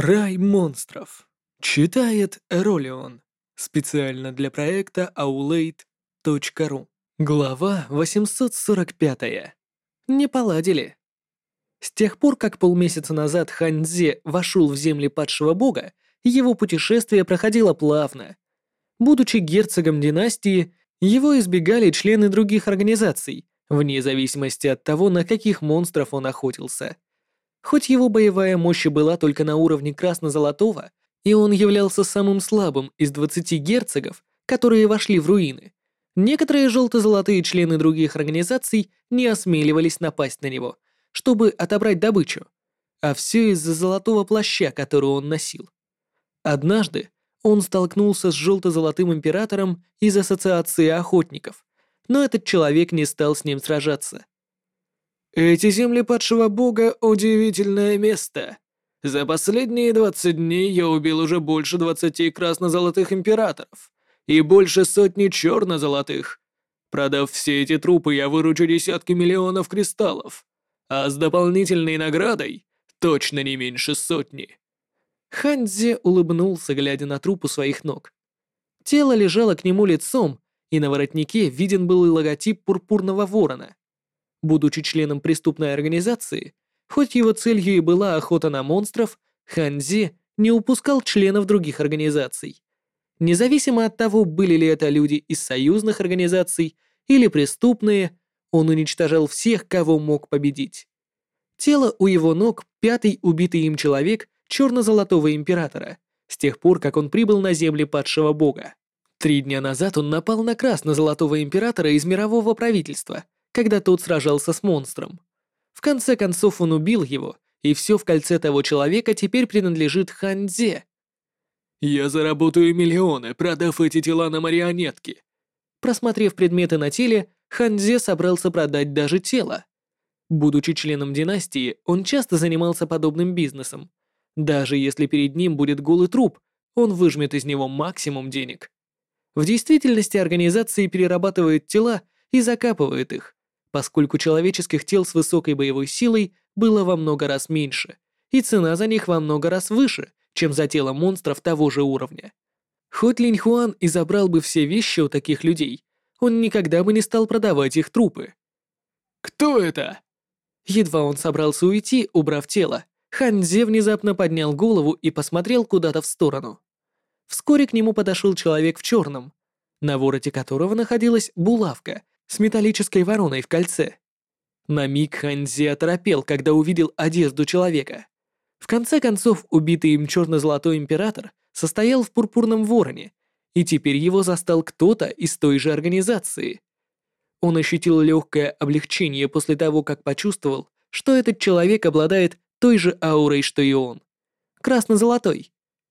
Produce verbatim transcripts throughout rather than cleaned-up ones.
Рай монстров. Читает Эролион. Специально для проекта аулейт точка ру. Глава восемьсот сорок пять. Не поладили. С тех пор, как полмесяца назад Хань Цзе вошел в земли падшего бога, его путешествие проходило плавно. Будучи герцогом династии, его избегали члены других организаций, вне зависимости от того, на каких монстров он охотился. Хоть его боевая мощь и была только на уровне красно-золотого, и он являлся самым слабым из двадцати герцогов, которые вошли в руины, некоторые желто-золотые члены других организаций не осмеливались напасть на него, чтобы отобрать добычу, а все из-за золотого плаща, который он носил. Однажды он столкнулся с желто-золотым императором из Ассоциации охотников, но этот человек не стал с ним сражаться. Эти земли падшего бога — удивительное место. За последние двадцать дней я убил уже больше двадцати красно-золотых императоров и больше сотни черно-золотых. Продав все эти трупы, я выручу десятки миллионов кристаллов, а с дополнительной наградой точно не меньше сотни. Хань Цзе улыбнулся, глядя на труп у своих ног. Тело лежало к нему лицом, и на воротнике виден был логотип пурпурного ворона. Будучи членом преступной организации, хоть его целью и была охота на монстров, Хань Цзе не упускал членов других организаций. Независимо от того, были ли это люди из союзных организаций или преступные, он уничтожал всех, кого мог победить. Тело у его ног — пятый убитый им человек черно-золотого императора, с тех пор, как он прибыл на земли падшего бога. Три дня назад он напал на красно-золотого императора из мирового правительства, когда тот сражался с монстром. В конце концов он убил его, и все в кольце того человека теперь принадлежит Хань Цзе. «Я заработаю миллионы, продав эти тела на марионетки». Просмотрев предметы на теле, Хань Цзе собрался продать даже тело. Будучи членом династии, он часто занимался подобным бизнесом. Даже если перед ним будет голый труп, он выжмет из него максимум денег. В действительности организации перерабатывают тела и закапывают их, поскольку человеческих тел с высокой боевой силой было во много раз меньше, и цена за них во много раз выше, чем за тело монстров того же уровня. Хоть Линь Хуан и забрал бы все вещи у таких людей, он никогда бы не стал продавать их трупы. «Кто это?» Едва он собрался уйти, убрав тело, Хань Цзе внезапно поднял голову и посмотрел куда-то в сторону. Вскоре к нему подошел человек в черном, на вороте которого находилась булавка с металлической вороной в кольце. На миг Хань Цзе оторопел, когда увидел одежду человека. В конце концов, убитый им черно-золотой император состоял в пурпурном вороне, и теперь его застал кто-то из той же организации. Он ощутил легкое облегчение после того, как почувствовал, что этот человек обладает той же аурой, что и он. Красно-золотой.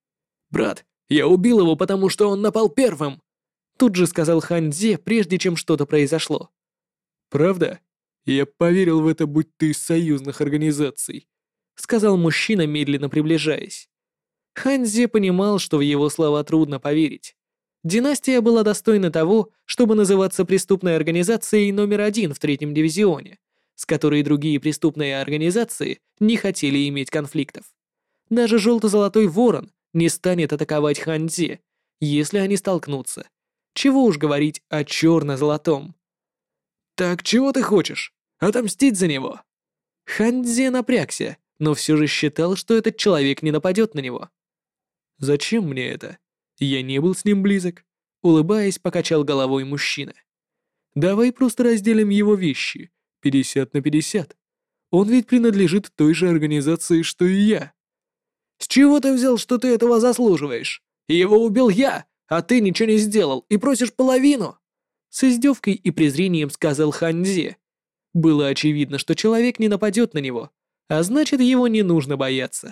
«Брат, я убил его, потому что он напал первым!» Тут же сказал Хань Цзе, прежде чем что-то произошло. «Правда? Я поверил в это, будь ты из союзных организаций», сказал мужчина, медленно приближаясь. Хань Цзе понимал, что в его слова трудно поверить. Династия была достойна того, чтобы называться преступной организацией номер один в третьем дивизионе, с которой другие преступные организации не хотели иметь конфликтов. Даже желто-золотой ворон не станет атаковать Хань Цзе, если они столкнутся. Чего уж говорить о черно-золотом. «Так чего ты хочешь? Отомстить за него?» Хань Цзе напрягся, но все же считал, что этот человек не нападет на него. «Зачем мне это? Я не был с ним близок», — улыбаясь, покачал головой мужчина. «Давай просто разделим его вещи, пятьдесят на пятьдесят. Он ведь принадлежит той же организации, что и я». «С чего ты взял, что ты этого заслуживаешь? Его убил я, а ты ничего не сделал и просишь половину?» С издевкой и презрением сказал Хань Цзе. Было очевидно, что человек не нападет на него, а значит, его не нужно бояться.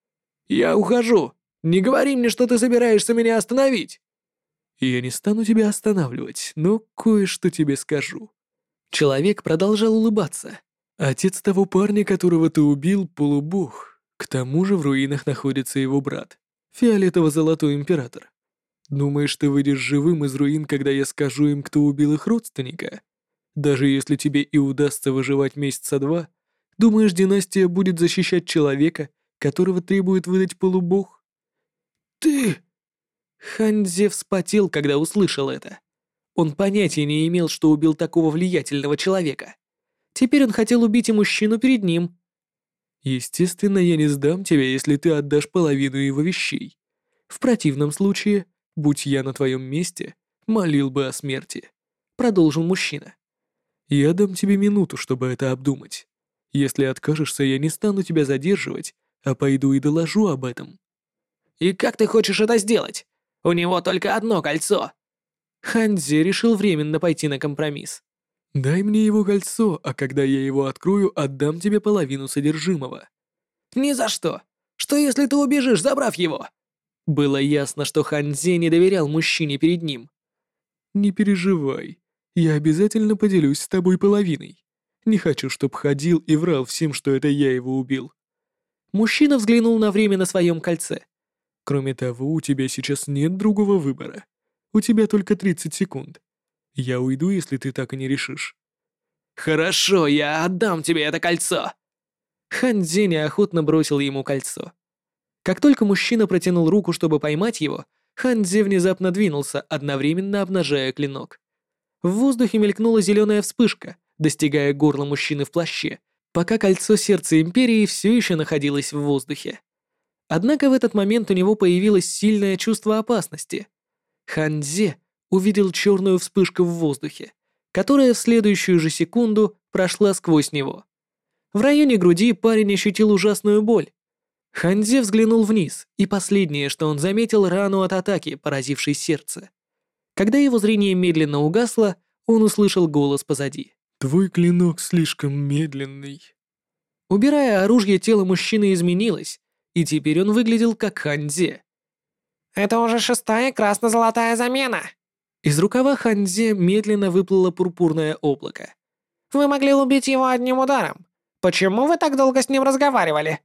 «Я ухожу. Не говори мне, что ты собираешься меня остановить!» «Я не стану тебя останавливать, но кое-что тебе скажу». Человек продолжал улыбаться. «Отец того парня, которого ты убил, полубог. К тому же в руинах находится его брат, фиолетово-золотой император. Думаешь, ты выйдешь живым из руин, когда я скажу им, кто убил их родственника? Даже если тебе и удастся выживать месяца два, думаешь, династия будет защищать человека, которого требует выдать полубог? Ты... Ханзе вспотел, когда услышал это. Он понятия не имел, что убил такого влиятельного человека. Теперь он хотел убить и мужчину перед ним. Естественно, я не сдам тебя, если ты отдашь половину его вещей. В противном случае, будь я на твоем месте, молил бы о смерти. Продолжил мужчина. Я дам тебе минуту, чтобы это обдумать. Если откажешься, я не стану тебя задерживать, а пойду и доложу об этом. И как ты хочешь это сделать? У него только одно кольцо. Ханзе решил временно пойти на компромисс. Дай мне его кольцо, а когда я его открою, отдам тебе половину содержимого. Ни за что. Что если ты убежишь, забрав его? Было ясно, что Ханзе не доверял мужчине перед ним. Не переживай. Я обязательно поделюсь с тобой половиной. Не хочу, чтоб ходил и врал всем, что это я его убил. Мужчина взглянул на время на своем кольце. Кроме того, у тебя сейчас нет другого выбора. У тебя только тридцать секунд. Я уйду, если ты так и не решишь. Хорошо, я отдам тебе это кольцо. Ханзе неохотно бросил ему кольцо. Как только мужчина протянул руку, чтобы поймать его, Ханзе внезапно двинулся, одновременно обнажая клинок. В воздухе мелькнула зеленая вспышка, достигая горла мужчины в плаще, пока кольцо сердца Империи все еще находилось в воздухе. Однако в этот момент у него появилось сильное чувство опасности. Ханзе увидел черную вспышку в воздухе, которая в следующую же секунду прошла сквозь него. В районе груди парень ощутил ужасную боль. Ханзе взглянул вниз, и последнее, что он заметил, рану от атаки, поразившей сердце. Когда его зрение медленно угасло, он услышал голос позади. «Твой клинок слишком медленный». Убирая оружие, тело мужчины изменилось, и теперь он выглядел как Ханзе. «Это уже шестая красно-золотая замена!» Из рукава Ханзе медленно выплыло пурпурное облако. «Вы могли убить его одним ударом. Почему вы так долго с ним разговаривали?»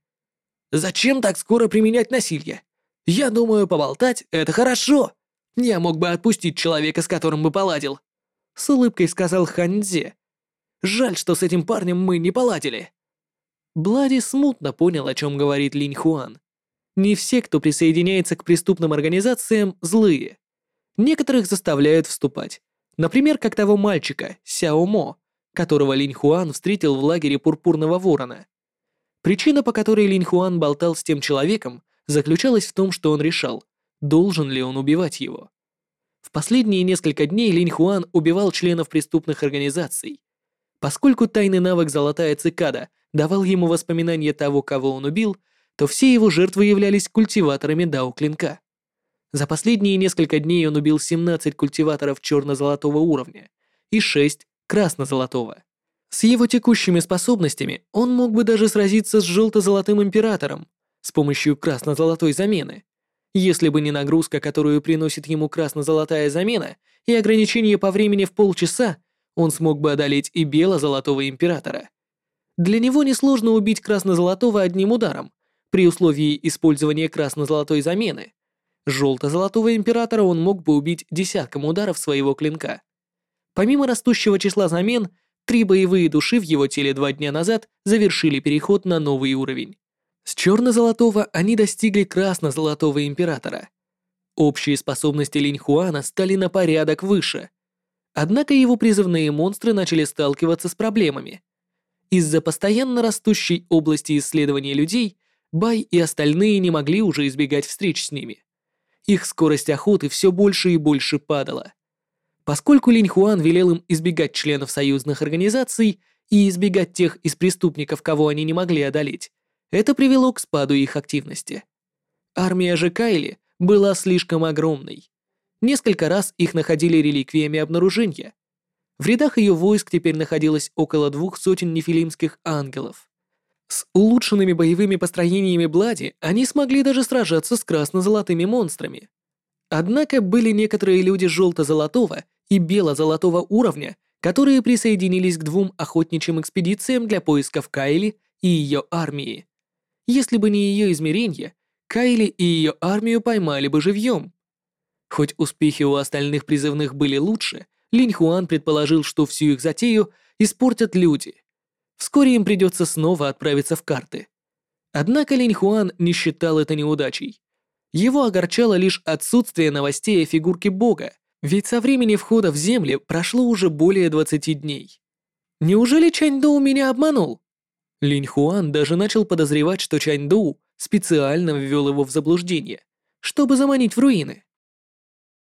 «Зачем так скоро применять насилие? Я думаю, поболтать — это хорошо. Я мог бы отпустить человека, с которым бы поладил», — с улыбкой сказал Ханзе. «Жаль, что с этим парнем мы не поладили». Блади смутно понял, о чем говорит Линь Хуан. Не все, кто присоединяется к преступным организациям, злые. Некоторых заставляют вступать. Например, как того мальчика, Сяо Мо, которого Линь Хуан встретил в лагере Пурпурного Ворона. Причина, по которой Линь Хуан болтал с тем человеком, заключалась в том, что он решал, должен ли он убивать его. В последние несколько дней Линь Хуан убивал членов преступных организаций. Поскольку тайный навык «Золотая цикада» давал ему воспоминания того, кого он убил, то все его жертвы являлись культиваторами дао-клинка. За последние несколько дней он убил семнадцать культиваторов черно-золотого уровня и шесть красно-золотого. С его текущими способностями он мог бы даже сразиться с желто-золотым императором с помощью красно-золотой замены. Если бы не нагрузка, которую приносит ему красно-золотая замена, и ограничение по времени в полчаса, он смог бы одолеть и бело-золотого императора. Для него несложно убить красно-золотого одним ударом, при условии использования красно-золотой замены. Желто-золотого императора он мог бы убить десятком ударов своего клинка. Помимо растущего числа замен, три боевые души в его теле два дня назад завершили переход на новый уровень. С черно-золотого они достигли красно-золотого императора. Общие способности Линь Хуана стали на порядок выше. Однако его призывные монстры начали сталкиваться с проблемами. Из-за постоянно растущей области исследования людей, Бай и остальные не могли уже избегать встреч с ними. Их скорость охоты все больше и больше падала. Поскольку Линь Хуан велел им избегать членов союзных организаций и избегать тех из преступников, кого они не могли одолеть, это привело к спаду их активности. Армия же Кайли была слишком огромной. Несколько раз их находили реликвиями обнаружения. В рядах ее войск теперь находилось около двух сотен нефилимских ангелов. С улучшенными боевыми построениями Блади они смогли даже сражаться с красно-золотыми монстрами. Однако были некоторые люди желто-золотого и бело-золотого уровня, которые присоединились к двум охотничьим экспедициям для поисков Кайли и ее армии. Если бы не ее измерение, Кайли и ее армию поймали бы живьем. Хоть успехи у остальных призывных были лучше, Линь Хуан предположил, что всю их затею испортят люди. Вскоре им придется снова отправиться в карты. Однако Линь Хуан не считал это неудачей. Его огорчало лишь отсутствие новостей о фигурке бога, ведь со времени входа в земли прошло уже более двадцати дней. Неужели Чань Доу меня обманул? Линь Хуан даже начал подозревать, что Чань Доу специально ввел его в заблуждение, чтобы заманить в руины.